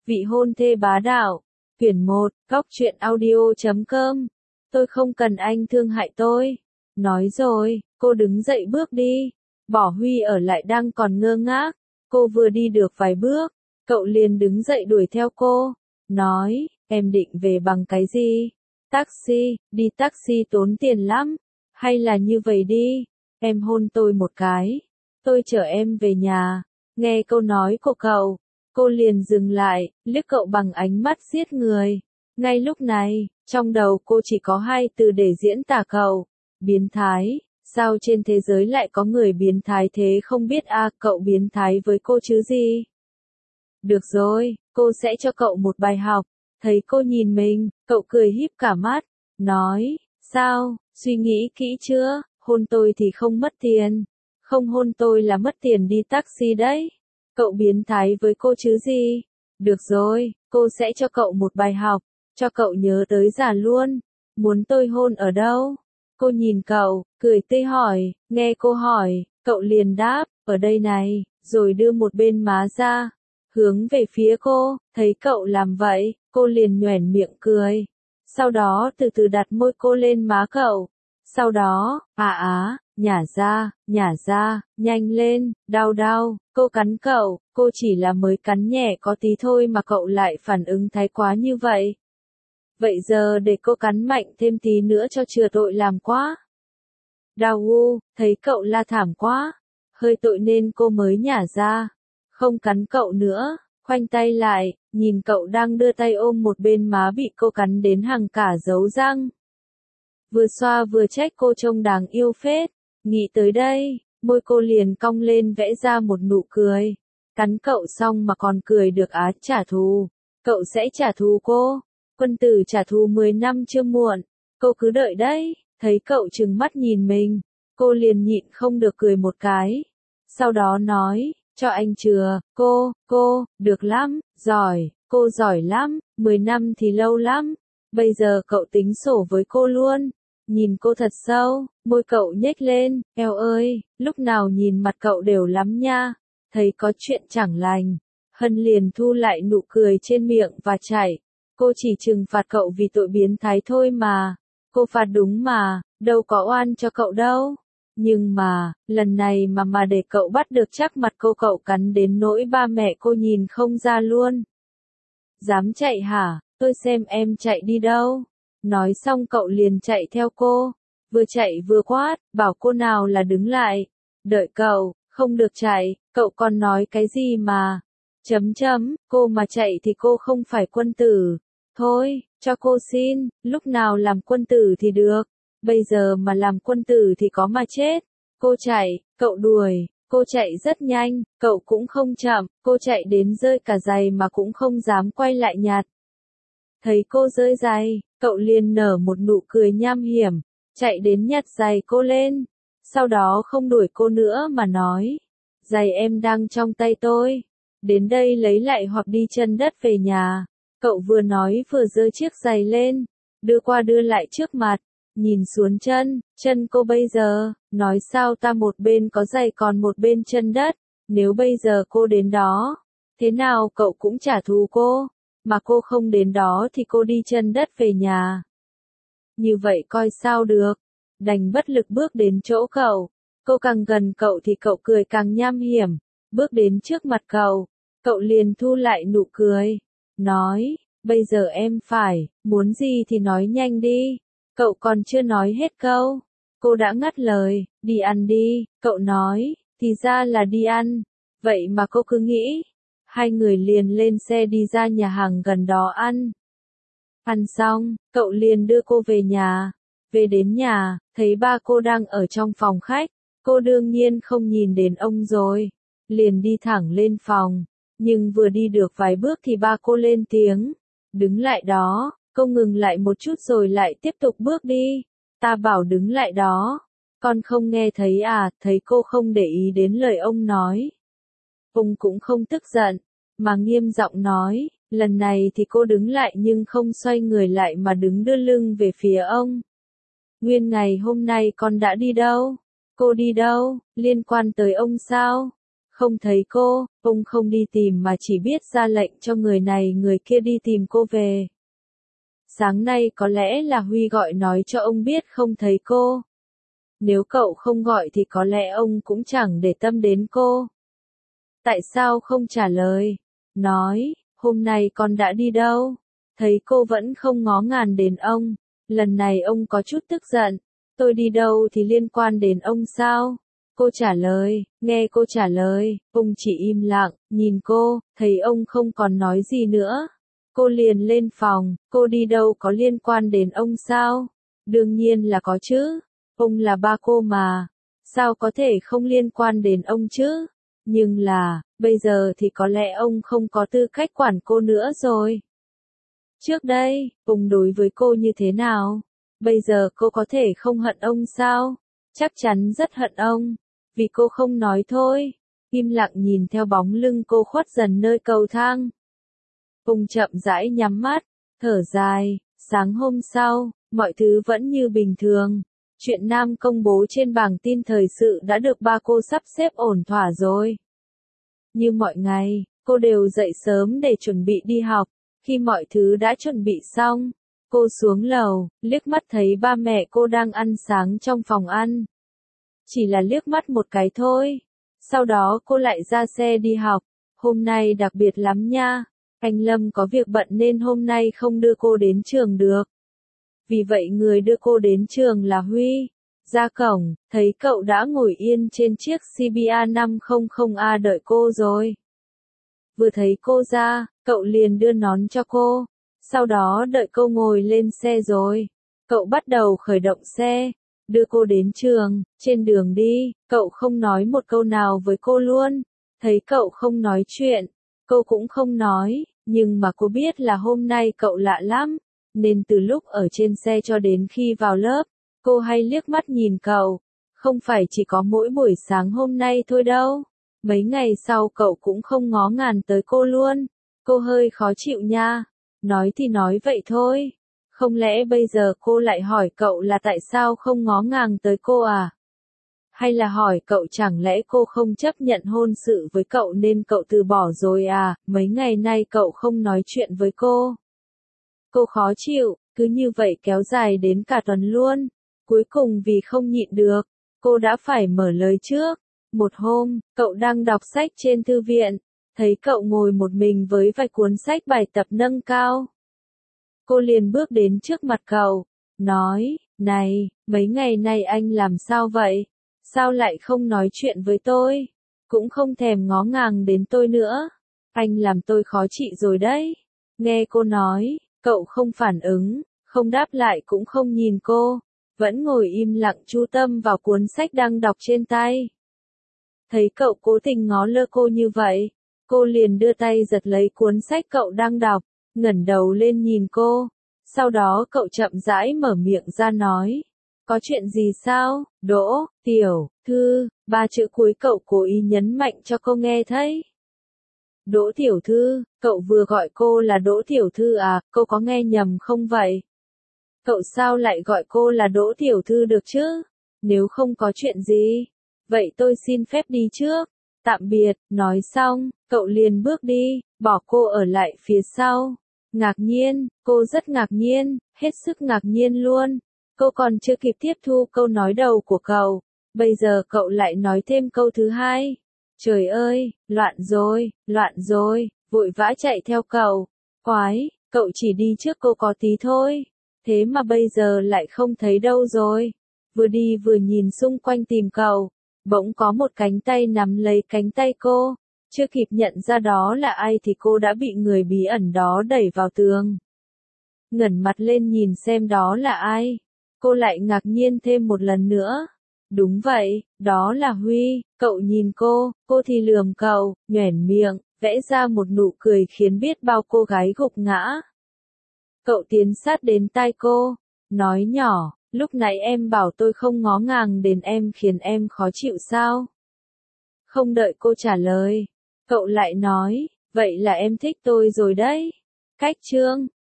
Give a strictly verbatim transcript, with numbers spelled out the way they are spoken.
Vị hôn thê bá đạo. Quyển một, góc truyện audio chấm com. Tôi không cần anh thương hại tôi. Nói rồi, cô đứng dậy bước đi. Bỏ Huy ở lại đang còn ngơ ngác. Cô vừa đi được vài bước, cậu liền đứng dậy đuổi theo cô. Nói, em định về bằng cái gì? Taxi, đi taxi tốn tiền lắm. Hay là như vậy đi, em hôn tôi một cái. Tôi chở em về nhà. Nghe câu nói của cậu, cô liền dừng lại, liếc cậu bằng ánh mắt giết người. Ngay lúc này, trong đầu cô chỉ có hai từ để diễn tả cậu. Biến thái. Sao trên thế giới lại có người biến thái thế không biết à, cậu biến thái với cô chứ gì? Được rồi, cô sẽ cho cậu một bài học. Thấy cô nhìn mình, cậu cười híp cả mắt, nói, sao, suy nghĩ kỹ chưa, hôn tôi thì không mất tiền. Không hôn tôi là mất tiền đi taxi đấy. Cậu biến thái với cô chứ gì? Được rồi, cô sẽ cho cậu một bài học, cho cậu nhớ tới già luôn. Muốn tôi hôn ở đâu? Cô nhìn cậu, cười tươi hỏi, nghe cô hỏi, cậu liền đáp, ở đây này, rồi đưa một bên má ra, hướng về phía cô. Thấy cậu làm vậy, cô liền nhoẻn miệng cười. Sau đó từ từ đặt môi cô lên má cậu. Sau đó, à á, nhả ra, nhả ra, nhanh lên, đau đau, cô cắn cậu, cô chỉ là mới cắn nhẹ có tí thôi mà cậu lại phản ứng thái quá như vậy. Vậy giờ để cô cắn mạnh thêm tí nữa cho chừa tội làm quá. Đau u, thấy cậu la thảm quá, hơi tội nên cô mới nhả ra, không cắn cậu nữa, khoanh tay lại, nhìn cậu đang đưa tay ôm một bên má bị cô cắn đến hàng cả dấu răng. Vừa xoa vừa trách cô trông đáng yêu phết, nghĩ tới đây, môi cô liền cong lên vẽ ra một nụ cười. Cắn cậu xong mà còn cười được á, trả thù, cậu sẽ trả thù cô. Quân tử trả thù mười năm chưa muộn, cô cứ đợi đấy. Thấy cậu trừng mắt nhìn mình, cô liền nhịn không được cười một cái. Sau đó nói, cho anh chừa, cô, cô, được lắm, giỏi, cô giỏi lắm, mười năm thì lâu lắm. Bây giờ cậu tính sổ với cô luôn. Nhìn cô thật sâu, môi cậu nhếch lên, eo ơi, lúc nào nhìn mặt cậu đều lắm nha. Thấy có chuyện chẳng lành, Hân liền thu lại nụ cười trên miệng và chạy. Cô chỉ trừng phạt cậu vì tội biến thái thôi mà. Cô phạt đúng mà, đâu có oan cho cậu đâu. Nhưng mà, lần này mà mà để cậu bắt được chắc mặt cô cậu cắn đến nỗi ba mẹ cô nhìn không ra luôn. Dám chạy hả, tôi xem em chạy đi đâu. Nói xong cậu liền chạy theo cô. Vừa chạy vừa quát, bảo cô nào là đứng lại. Đợi cậu, không được chạy, cậu còn nói cái gì mà. Chấm chấm, cô mà chạy thì cô không phải quân tử. Thôi, cho cô xin, lúc nào làm quân tử thì được, bây giờ mà làm quân tử thì có mà chết. Cô chạy, cậu đuổi, cô chạy rất nhanh, cậu cũng không chậm, cô chạy đến rơi cả giày mà cũng không dám quay lại nhặt. Thấy cô rơi giày, cậu liền nở một nụ cười nham hiểm, chạy đến nhặt giày cô lên, sau đó không đuổi cô nữa mà nói, giày em đang trong tay tôi, đến đây lấy lại hoặc đi chân đất về nhà. Cậu vừa nói vừa giơ chiếc giày lên, đưa qua đưa lại trước mặt, nhìn xuống chân, chân cô bây giờ, nói sao ta một bên có giày còn một bên chân đất, nếu bây giờ cô đến đó, thế nào cậu cũng trả thù cô, mà cô không đến đó thì cô đi chân đất về nhà. Như vậy coi sao được, đành bất lực bước đến chỗ cậu, cô càng gần cậu thì cậu cười càng nham hiểm, bước đến trước mặt cậu, cậu liền thu lại nụ cười. Nói, bây giờ em phải, muốn gì thì nói nhanh đi. Cậu còn chưa nói hết câu. Cô đã ngắt lời, đi ăn đi, cậu nói, thì ra là đi ăn. Vậy mà cô cứ nghĩ. Hai người liền lên xe đi ra nhà hàng gần đó ăn. Ăn xong, cậu liền đưa cô về nhà. Về đến nhà, thấy ba cô đang ở trong phòng khách. Cô đương nhiên không nhìn đến ông rồi. Liền đi thẳng lên phòng. Nhưng vừa đi được vài bước thì ba cô lên tiếng. Đứng lại đó, cô ngừng lại một chút rồi lại tiếp tục bước đi. Ta bảo đứng lại đó. Con không nghe thấy à, thấy cô không để ý đến lời ông nói. Ông cũng không tức giận, mà nghiêm giọng nói, lần này thì cô đứng lại nhưng không xoay người lại mà đứng đưa lưng về phía ông. Nguyên ngày hôm nay con đã đi đâu? Cô đi đâu? Liên quan tới ông sao? Không thấy cô, ông không đi tìm mà chỉ biết ra lệnh cho người này người kia đi tìm cô về. Sáng nay có lẽ là Huy gọi nói cho ông biết không thấy cô. Nếu cậu không gọi thì có lẽ ông cũng chẳng để tâm đến cô. Tại sao không trả lời? Nói, hôm nay con đã đi đâu? Thấy cô vẫn không ngó ngàng đến ông. Lần này ông có chút tức giận. Tôi đi đâu thì liên quan đến ông sao? Cô trả lời, nghe cô trả lời, ông chỉ im lặng, nhìn cô, thấy ông không còn nói gì nữa. Cô liền lên phòng, cô đi đâu có liên quan đến ông sao? Đương nhiên là có chứ. Ông là ba cô mà. Sao có thể không liên quan đến ông chứ? Nhưng là, bây giờ thì có lẽ ông không có tư cách quản cô nữa rồi. Trước đây, ông đối với cô như thế nào? Bây giờ cô có thể không hận ông sao? Chắc chắn rất hận ông. Vì cô không nói thôi. Im lặng nhìn theo bóng lưng cô khuất dần nơi cầu thang. Ông chậm rãi nhắm mắt, thở dài. Sáng hôm sau, mọi thứ vẫn như bình thường. Chuyện Nam công bố trên bảng tin thời sự đã được ba cô sắp xếp ổn thỏa rồi. Như mọi ngày, cô đều dậy sớm để chuẩn bị đi học. Khi mọi thứ đã chuẩn bị xong, cô xuống lầu, liếc mắt thấy ba mẹ cô đang ăn sáng trong phòng ăn. Chỉ là liếc mắt một cái thôi. Sau đó cô lại ra xe đi học. Hôm nay đặc biệt lắm nha. Anh Lâm có việc bận nên hôm nay không đưa cô đến trường được. Vì vậy người đưa cô đến trường là Huy. Ra cổng, thấy cậu đã ngồi yên trên chiếc xê bê a năm trăm A đợi cô rồi. Vừa thấy cô ra, cậu liền đưa nón cho cô. Sau đó đợi cô ngồi lên xe rồi. Cậu bắt đầu khởi động xe, đưa cô đến trường. Trên đường đi, cậu không nói một câu nào với cô luôn. Thấy cậu không nói chuyện, cô cũng không nói. Nhưng mà cô biết là hôm nay cậu lạ lắm. Nên từ lúc ở trên xe cho đến khi vào lớp, cô hay liếc mắt nhìn cậu. Không phải chỉ có mỗi buổi sáng hôm nay thôi đâu. Mấy ngày sau cậu cũng không ngó ngàng tới cô luôn. Cô hơi khó chịu nha. Nói thì nói vậy thôi. Không lẽ bây giờ cô lại hỏi cậu là tại sao không ngó ngàng tới cô à? Hay là hỏi cậu chẳng lẽ cô không chấp nhận hôn sự với cậu nên cậu từ bỏ rồi à? Mấy ngày nay cậu không nói chuyện với cô. Cô khó chịu, cứ như vậy kéo dài đến cả tuần luôn. Cuối cùng vì không nhịn được, cô đã phải mở lời trước. Một hôm, cậu đang đọc sách trên thư viện, thấy cậu ngồi một mình với vài cuốn sách bài tập nâng cao. Cô liền bước đến trước mặt cậu, nói, này, mấy ngày nay anh làm sao vậy? Sao lại không nói chuyện với tôi? Cũng không thèm ngó ngàng đến tôi nữa. Anh làm tôi khó chịu rồi đấy. Nghe cô nói, cậu không phản ứng, không đáp lại cũng không nhìn cô, vẫn ngồi im lặng chú tâm vào cuốn sách đang đọc trên tay. Thấy cậu cố tình ngó lơ cô như vậy, cô liền đưa tay giật lấy cuốn sách cậu đang đọc, ngẩng đầu lên nhìn cô. Sau đó cậu chậm rãi mở miệng ra nói, có chuyện gì sao? Đỗ, tiểu, thư, ba chữ cuối cậu cố ý nhấn mạnh cho cô nghe thấy. Đỗ tiểu thư, cậu vừa gọi cô là Đỗ tiểu thư à, cô có nghe nhầm không vậy? Cậu sao lại gọi cô là Đỗ tiểu thư được chứ? Nếu không có chuyện gì, vậy tôi xin phép đi trước. Tạm biệt, nói xong, cậu liền bước đi, bỏ cô ở lại phía sau. Ngạc nhiên, cô rất ngạc nhiên, hết sức ngạc nhiên luôn. Cô còn chưa kịp tiếp thu câu nói đầu của cậu, bây giờ cậu lại nói thêm câu thứ hai. Trời ơi, loạn rồi, loạn rồi, vội vã chạy theo cậu. Quái, cậu chỉ đi trước cô có tí thôi. Thế mà bây giờ lại không thấy đâu rồi. Vừa đi vừa nhìn xung quanh tìm cậu. Bỗng có một cánh tay nắm lấy cánh tay cô. Chưa kịp nhận ra đó là ai thì cô đã bị người bí ẩn đó đẩy vào tường. Ngẩng mặt lên nhìn xem đó là ai. Cô lại ngạc nhiên thêm một lần nữa. Đúng vậy, đó là Huy. Cậu nhìn cô, cô thì lườm cậu, nhoẻn miệng, vẽ ra một nụ cười khiến biết bao cô gái gục ngã. Cậu tiến sát đến tai cô, nói nhỏ, lúc nãy em bảo tôi không ngó ngàng đến em khiến em khó chịu sao? Không đợi cô trả lời, cậu lại nói, vậy là em thích tôi rồi đấy. Cách chương